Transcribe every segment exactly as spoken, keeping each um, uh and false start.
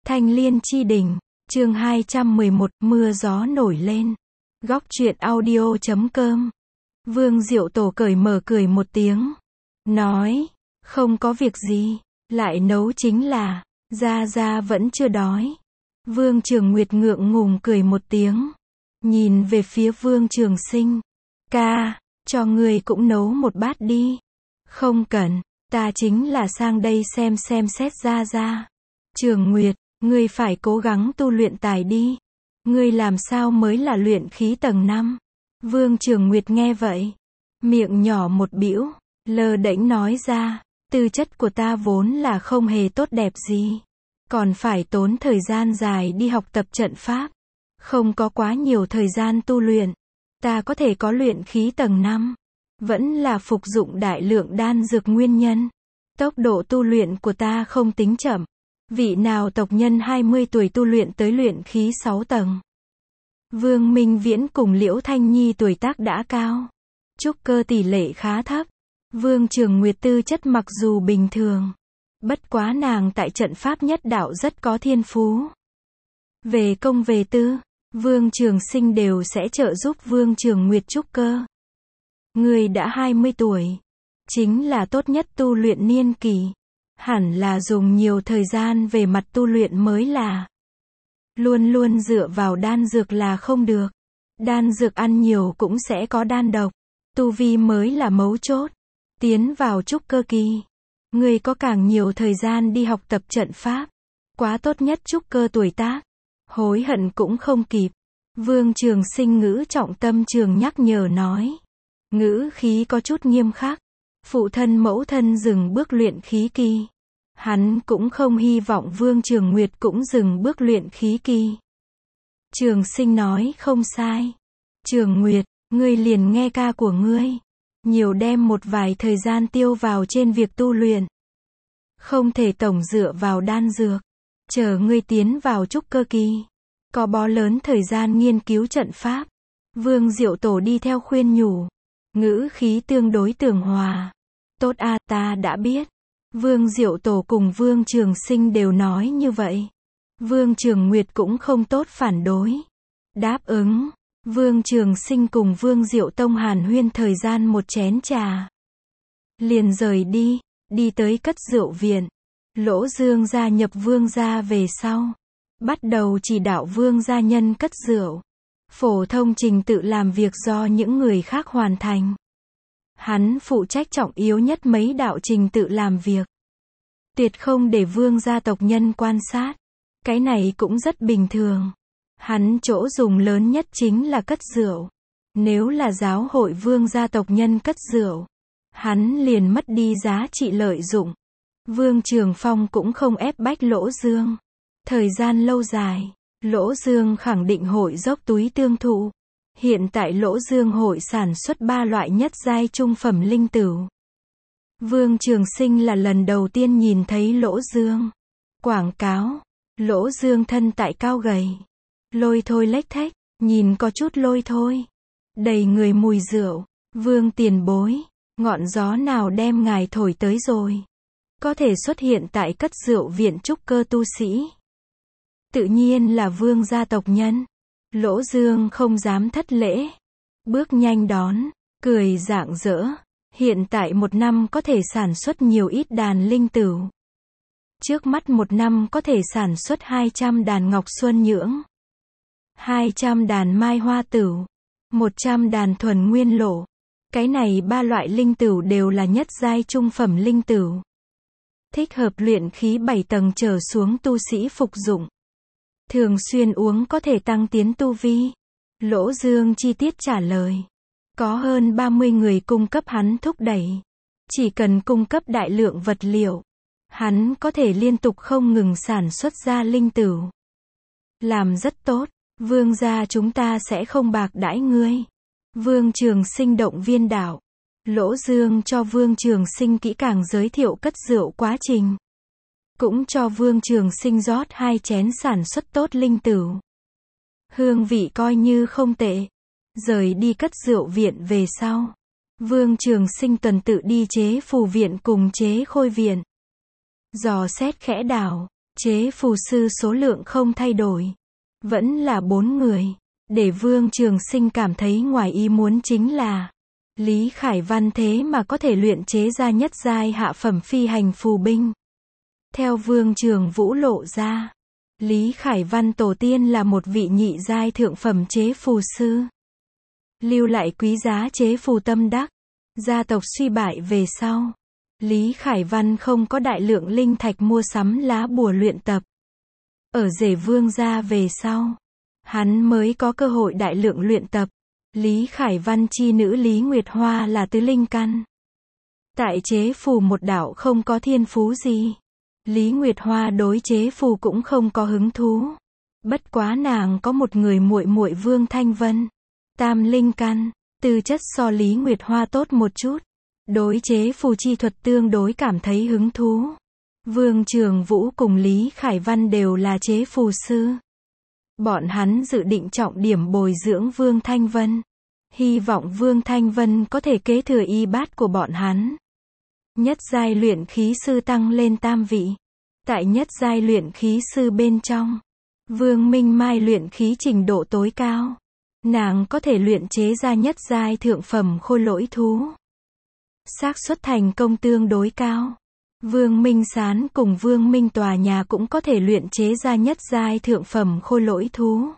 Thanh Liên Chi Đỉnh, chương hai trăm mười một, mưa gió nổi lên. Góc truyện audio chấm com. Vương Diệu Tổ cởi mở cười một tiếng. Nói, không có việc gì, lại nấu chính là, Gia Gia vẫn chưa đói. Vương Trường Nguyệt ngượng ngùng cười một tiếng. Nhìn về phía Vương Trường Sinh. Ca, cho người cũng nấu một bát đi. Không cần, ta chính là sang đây xem xem xét Gia Gia. Trường Nguyệt, ngươi phải cố gắng tu luyện tài đi. Ngươi làm sao mới là luyện khí tầng năm? Vương Trường Nguyệt nghe vậy, miệng nhỏ một bĩu, lơ đễnh nói ra, tư chất của ta vốn là không hề tốt đẹp gì, còn phải tốn thời gian dài đi học tập trận pháp, không có quá nhiều thời gian tu luyện. Ta có thể có luyện khí tầng năm, vẫn là phục dụng đại lượng đan dược nguyên nhân. Tốc độ tu luyện của ta không tính chậm. Vị nào tộc nhân hai mươi tuổi tu luyện tới luyện khí sáu tầng? Vương Minh Viễn cùng Liễu Thanh Nhi tuổi tác đã cao, trúc cơ tỷ lệ khá thấp. Vương Trường Nguyệt tư chất mặc dù bình thường, bất quá nàng tại trận pháp nhất đạo rất có thiên phú. Về công về tư, Vương Trường Sinh đều sẽ trợ giúp Vương Trường Nguyệt trúc cơ. Người đã hai mươi tuổi, chính là tốt nhất tu luyện niên kỳ. Hẳn là dùng nhiều thời gian về mặt tu luyện mới là. Luôn luôn dựa vào đan dược là không được. Đan dược ăn nhiều cũng sẽ có đan độc. Tu vi mới là mấu chốt. Tiến vào trúc cơ kỳ, người có càng nhiều thời gian đi học tập trận pháp. Quá tốt nhất trúc cơ tuổi tác. Hối hận cũng không kịp. Vương Trường Sinh ngữ trọng tâm trường nhắc nhở nói. Ngữ khí có chút nghiêm khắc. Phụ thân mẫu thân dừng bước luyện khí kỳ. Hắn cũng không hy vọng Vương Trường Nguyệt cũng dừng bước luyện khí kỳ. Trường Sinh nói không sai. Trường Nguyệt, ngươi liền nghe ca của ngươi. Nhiều đem một vài thời gian tiêu vào trên việc tu luyện. Không thể tổng dựa vào đan dược. Chờ ngươi tiến vào trúc cơ kỳ, có bó lớn thời gian nghiên cứu trận pháp. Vương Diệu Tổ đi theo khuyên nhủ. Ngữ khí tương đối tường hòa. Tốt a, ta đã biết. Vương Diệu Tổ cùng Vương Trường Sinh đều nói như vậy. Vương Trường Nguyệt cũng không tốt phản đối. Đáp ứng. Vương Trường Sinh cùng Vương Diệu Tông hàn huyên thời gian một chén trà. Liền rời đi, đi tới cất rượu viện. Lỗ Dương gia nhập Vương gia về sau, bắt đầu chỉ đạo Vương gia nhân cất rượu. Phổ thông trình tự làm việc do những người khác hoàn thành. Hắn phụ trách trọng yếu nhất mấy đạo trình tự làm việc. Tuyệt không để Vương gia tộc nhân quan sát. Cái này cũng rất bình thường. Hắn chỗ dùng lớn nhất chính là cất rượu. Nếu là giáo hội Vương gia tộc nhân cất rượu, hắn liền mất đi giá trị lợi dụng. Vương Trường Phong cũng không ép bách Lỗ Dương. Thời gian lâu dài, Lỗ Dương khẳng định hội dốc túi tương thụ. Hiện tại Lỗ Dương hội sản xuất ba loại nhất giai trung phẩm linh tửu. Vương Trường Sinh là lần đầu tiên nhìn thấy Lỗ Dương. Quảng cáo, Lỗ Dương thân tại cao gầy, lôi thôi lếch thếch, nhìn có chút lôi thôi, đầy người mùi rượu. Vương tiền bối, ngọn gió nào đem ngài thổi tới rồi? Có thể xuất hiện tại cất rượu viện trúc cơ tu sĩ. Tự nhiên là Vương gia tộc nhân. Lỗ Dương không dám thất lễ. Bước nhanh đón, cười rạng rỡ. Hiện tại một năm có thể sản xuất nhiều ít đàn linh tửu. Trước mắt một năm có thể sản xuất hai trăm đàn ngọc xuân nhưỡng, hai trăm đàn mai hoa tửu, một trăm đàn thuần nguyên lộ. Cái này ba loại linh tửu đều là nhất giai trung phẩm linh tửu. Thích hợp luyện khí bảy tầng trở xuống tu sĩ phục dụng. Thường xuyên uống có thể tăng tiến tu vi. Lỗ Dương chi tiết trả lời. Có hơn ba mươi người cung cấp hắn thúc đẩy. Chỉ cần cung cấp đại lượng vật liệu, hắn có thể liên tục không ngừng sản xuất ra linh tửu. Làm rất tốt, Vương gia chúng ta sẽ không bạc đãi ngươi. Vương Trường Sinh động viên đạo. Lỗ Dương cho Vương Trường Sinh kỹ càng giới thiệu cất rượu quá trình. Cũng cho Vương Trường Sinh rót hai chén sản xuất tốt linh tửu. Hương vị coi như không tệ. Rời đi cất rượu viện về sau, Vương Trường Sinh tuần tự đi chế phù viện cùng chế khôi viện. Dò xét khẽ đảo, Chế phù sư số lượng không thay đổi. Vẫn là bốn người. Để Vương Trường Sinh cảm thấy ngoài ý muốn chính là Lý Khải Văn thế mà có thể luyện chế ra nhất giai hạ phẩm phi hành phù binh. Theo Vương Trường Vũ lộ ra, Lý Khải Văn tổ tiên là một vị nhị giai thượng phẩm chế phù sư. Lưu lại quý giá chế phù tâm đắc. Gia tộc suy bại về sau, Lý Khải Văn không có đại lượng linh thạch mua sắm lá bùa luyện tập. Ở rể Vương gia về sau, hắn mới có cơ hội đại lượng luyện tập. Lý Khải Văn chi nữ Lý Nguyệt Hoa là tứ linh căn. Tại chế phù một đạo không có thiên phú gì. Lý Nguyệt Hoa đối chế phù cũng không có hứng thú. Bất quá nàng có một người muội muội Vương Thanh Vân, tam linh căn, tư chất so Lý Nguyệt Hoa tốt một chút. Đối chế phù chi thuật tương đối cảm thấy hứng thú. Vương Trường Vũ cùng Lý Khải Văn đều là chế phù sư. Bọn hắn dự định trọng điểm bồi dưỡng Vương Thanh Vân. Hy vọng Vương Thanh Vân có thể kế thừa y bát của bọn hắn. Nhất giai luyện khí sư tăng lên tam vị. Tại nhất giai luyện khí sư bên trong, Vương Minh Mai luyện khí trình độ tối cao. Nàng có thể luyện chế ra nhất giai thượng phẩm khôi lỗi thú. Xác suất thành công tương đối cao. Vương Minh Sán cùng Vương Minh Tòa Nhà cũng có thể luyện chế ra nhất giai thượng phẩm khôi lỗi thú.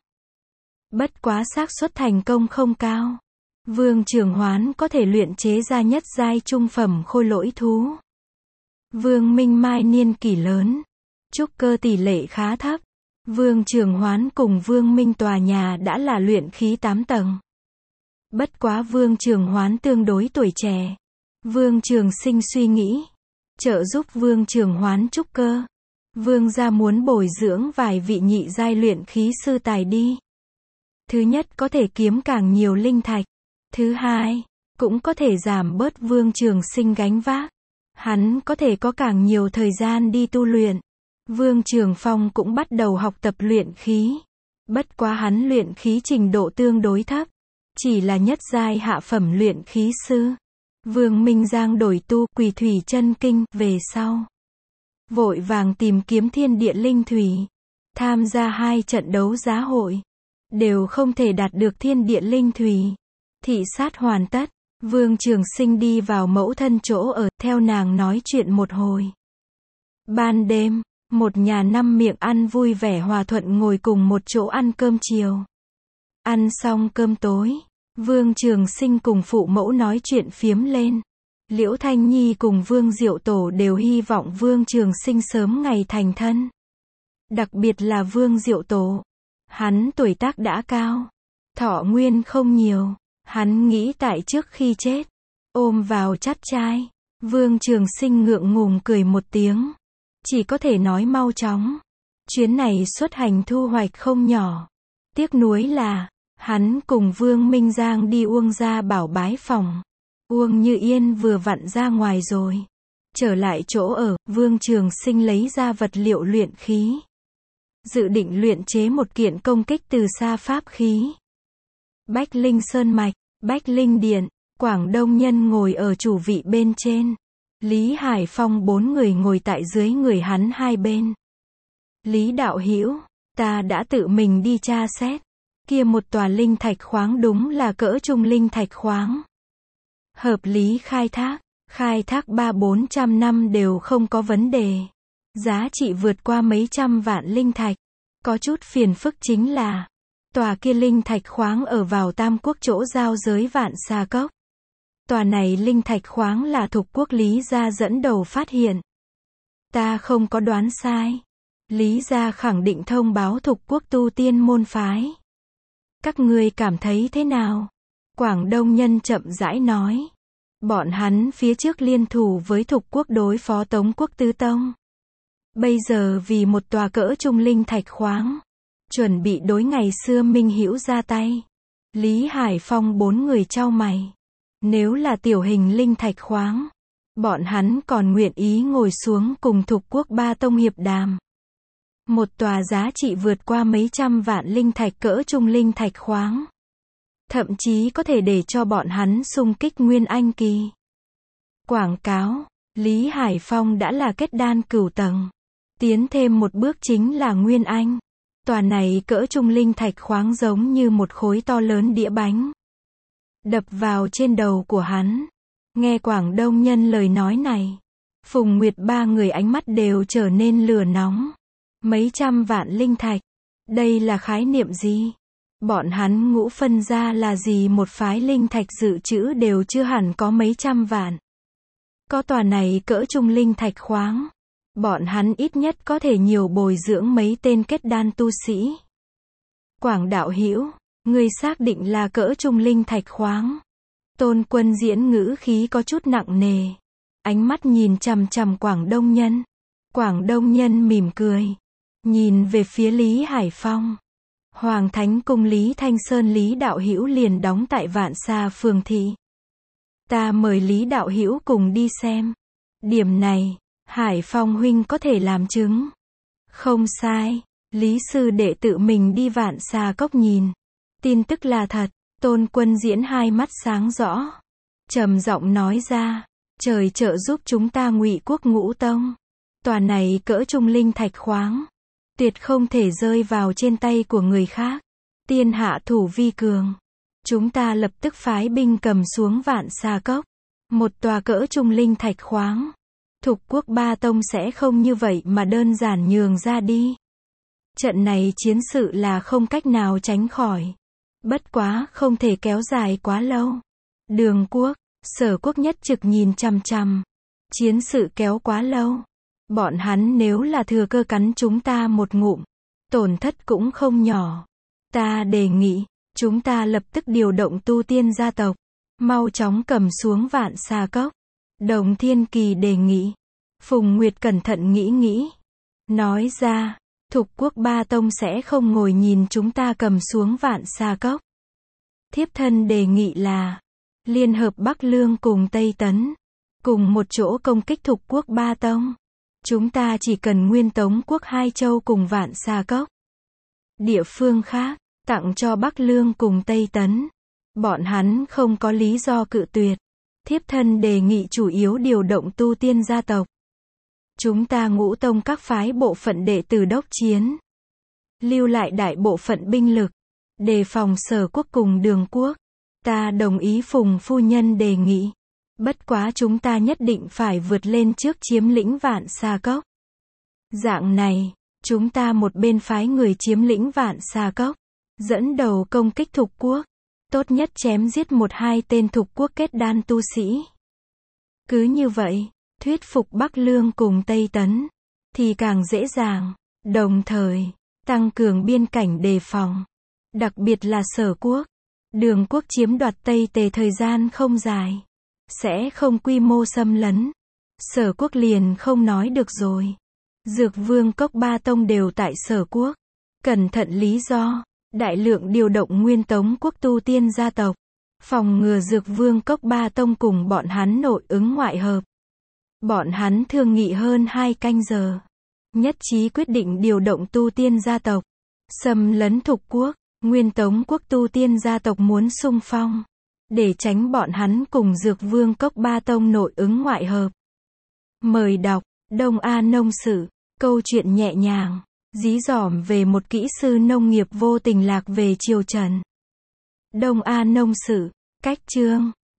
Bất quá xác suất thành công không cao. Vương Trường Hoán có thể luyện chế ra nhất giai trung phẩm khôi lỗi thú. Vương Minh Mai niên kỷ lớn, trúc cơ tỷ lệ khá thấp. Vương Trường Hoán cùng Vương Minh Tòa Nhà đã là luyện khí tám tầng. Bất quá Vương Trường Hoán tương đối tuổi trẻ. Vương Trường Sinh suy nghĩ trợ giúp Vương Trường Hoán trúc cơ. Vương gia muốn bồi dưỡng vài vị nhị giai luyện khí sư tài đi. Thứ nhất có thể kiếm càng nhiều linh thạch. Thứ hai, cũng có thể giảm bớt Vương Trường Sinh gánh vác. Hắn có thể có càng nhiều thời gian đi tu luyện. Vương Trường Phong cũng bắt đầu học tập luyện khí. Bất quá hắn luyện khí trình độ tương đối thấp. Chỉ là nhất giai hạ phẩm luyện khí sư. Vương Minh Giang đổi tu Quỷ Thủy Chân Kinh về sau. Vội vàng tìm kiếm thiên địa linh thủy. Tham gia hai trận đấu giá hội. Đều không thể đạt được thiên địa linh thủy. Thị sát hoàn tất. Vương Trường Sinh đi vào mẫu thân chỗ ở, theo nàng nói chuyện một hồi. Ban đêm, một nhà năm miệng ăn vui vẻ hòa thuận ngồi cùng một chỗ ăn cơm chiều. Ăn xong cơm tối, Vương Trường Sinh cùng phụ mẫu nói chuyện phiếm lên. Liễu Thanh Nhi cùng Vương Diệu Tổ đều hy vọng Vương Trường Sinh sớm ngày thành thân. Đặc biệt là Vương Diệu Tổ. Hắn tuổi tác đã cao, thọ nguyên không nhiều. Hắn nghĩ tại trước khi chết, ôm vào chắt trai. Vương Trường Sinh ngượng ngùng cười một tiếng. Chỉ có thể nói mau chóng. Chuyến này xuất hành thu hoạch không nhỏ. Tiếc nuối là, hắn cùng Vương Minh Giang đi Uông gia bảo bái phòng. Uông Như Yên vừa vặn ra ngoài rồi. Trở lại chỗ ở, Vương Trường Sinh lấy ra vật liệu luyện khí. Dự định luyện chế một kiện công kích từ xa pháp khí. Bách Linh Sơn Mạch, Bách Linh Điện, Quảng Đông Nhân ngồi ở chủ vị bên trên. Lý Hải Phong bốn người ngồi tại dưới người hắn hai bên. Lý đạo hữu, ta đã tự mình đi tra xét. Kia một tòa linh thạch khoáng đúng là cỡ trung linh thạch khoáng. Hợp lý khai thác, khai thác ba bốn trăm năm đều không có vấn đề. Giá trị vượt qua mấy trăm vạn linh thạch. Có chút phiền phức chính là, tòa kia linh thạch khoáng ở vào Tam Quốc chỗ giao giới Vạn Xà Cốc. Tòa này linh thạch khoáng là Thục Quốc Lý gia dẫn đầu phát hiện. Ta không có đoán sai. Lý gia khẳng định thông báo Thục Quốc tu tiên môn phái. Các ngươi cảm thấy thế nào? Quảng Đông Nhân chậm rãi nói. Bọn hắn phía trước liên thủ với Thục Quốc đối phó Tống Quốc Tứ Tông. Bây giờ vì một tòa cỡ trung linh thạch khoáng, chuẩn bị đối ngày xưa Minh Hữu ra tay. Lý Hải Phong bốn người chau mày. Nếu là tiểu hình linh thạch khoáng, bọn hắn còn nguyện ý ngồi xuống cùng Thục Quốc ba tông hiệp đàm. Một tòa giá trị vượt qua mấy trăm vạn linh thạch cỡ trung linh thạch khoáng. Thậm chí có thể để cho bọn hắn xung kích Nguyên Anh kỳ. Quảng cáo, Lý Hải Phong đã là kết đan cửu tầng. Tiến thêm một bước chính là Nguyên Anh. Tòa này cỡ trung linh thạch khoáng giống như một khối to lớn đĩa bánh. Đập vào trên đầu của hắn. Nghe Quảng Đông Nhân lời nói này. Phùng Nguyệt ba người ánh mắt đều trở nên lửa nóng. Mấy trăm vạn linh thạch. Đây là khái niệm gì? Bọn hắn ngũ phân ra là gì, một phái linh thạch dự trữ đều chưa hẳn có mấy trăm vạn. Có tòa này cỡ trung linh thạch khoáng. Bọn hắn ít nhất có thể nhiều bồi dưỡng mấy tên kết đan tu sĩ. Quảng đạo hữu, ngươi xác định là cỡ trung linh thạch khoáng? Tôn Quân Diễn ngữ khí có chút nặng nề. Ánh mắt nhìn chằm chằm Quảng Đông Nhân. Quảng Đông Nhân mỉm cười. Nhìn về phía Lý Hải Phong. Hoàng Thánh Cung Lý Thanh Sơn Lý đạo hữu liền đóng tại Vạn Sa phường thị. Ta mời Lý đạo hữu cùng đi xem. Điểm này, Hải Phong huynh có thể làm chứng. Không sai, Lý sư đệ tự mình đi Vạn Sa cốc nhìn. Tin tức là thật. Tôn Quân Diễn hai mắt sáng rõ. Trầm giọng nói ra, trời trợ giúp chúng ta Ngụy Quốc Ngũ Tông. Tòa này cỡ trung linh thạch khoáng, tuyệt không thể rơi vào trên tay của người khác. Tiên hạ thủ vi cường. Chúng ta lập tức phái binh cầm xuống Vạn Sa cốc. Một tòa cỡ trung linh thạch khoáng. Thục Quốc Ba Tông sẽ không như vậy mà đơn giản nhường ra đi. Trận này chiến sự là không cách nào tránh khỏi. Bất quá không thể kéo dài quá lâu. Đường Quốc, Sở Quốc nhất trực nhìn chằm chằm. Chiến sự kéo quá lâu. Bọn hắn nếu là thừa cơ cắn chúng ta một ngụm, tổn thất cũng không nhỏ. Ta đề nghị, chúng ta lập tức điều động tu tiên gia tộc, mau chóng cầm xuống Vạn Sa cốc. Đồng Thiên Kỳ đề nghị. Phùng Nguyệt cẩn thận nghĩ nghĩ. Nói ra, Thục Quốc Ba Tông sẽ không ngồi nhìn chúng ta cầm xuống Vạn Sa cốc. Thiếp thân đề nghị là, liên hợp Bắc Lương cùng Tây Tấn, cùng một chỗ công kích Thục Quốc Ba Tông. Chúng ta chỉ cần Nguyên Tống Quốc hai châu cùng Vạn Sa cốc. Địa phương khác, tặng cho Bắc Lương cùng Tây Tấn. Bọn hắn không có lý do cự tuyệt. Thiếp thân đề nghị chủ yếu điều động tu tiên gia tộc. Chúng ta Ngũ Tông các phái bộ phận đệ tử đốc chiến. Lưu lại đại bộ phận binh lực. Đề phòng Sở Quốc cùng Đường Quốc. Ta đồng ý Phùng phu nhân đề nghị. Bất quá chúng ta nhất định phải vượt lên trước chiếm lĩnh Vạn Sa cốc. Dạng này, chúng ta một bên phái người chiếm lĩnh Vạn Sa cốc, dẫn đầu công kích Thục Quốc. Tốt nhất chém giết một hai tên Thục Quốc kết đan tu sĩ. Cứ như vậy, thuyết phục Bắc Lương cùng Tây Tấn, thì càng dễ dàng. Đồng thời, tăng cường biên cảnh đề phòng. Đặc biệt là Sở Quốc. Đường Quốc chiếm đoạt Tây Tề thời gian không dài. Sẽ không quy mô xâm lấn. Sở Quốc liền không nói được rồi. Dược Vương Cốc Ba Tông đều tại Sở Quốc. Cẩn thận lý do, đại lượng điều động Nguyên Tống Quốc tu tiên gia tộc. Phòng ngừa Dược Vương Cốc Ba Tông cùng bọn hắn nội ứng ngoại hợp. Bọn hắn thương nghị hơn hai canh giờ. Nhất trí quyết định điều động tu tiên gia tộc. Xâm lấn Thục Quốc. Nguyên Tống Quốc tu tiên gia tộc muốn xung phong. Để tránh bọn hắn cùng Dược Vương Cốc Ba Tông nội ứng ngoại hợp. Mời đọc, Đông A Nông Sự, câu chuyện nhẹ nhàng, dí dỏm về một kỹ sư nông nghiệp vô tình lạc về triều Trần. Đông A Nông Sự, cách chương.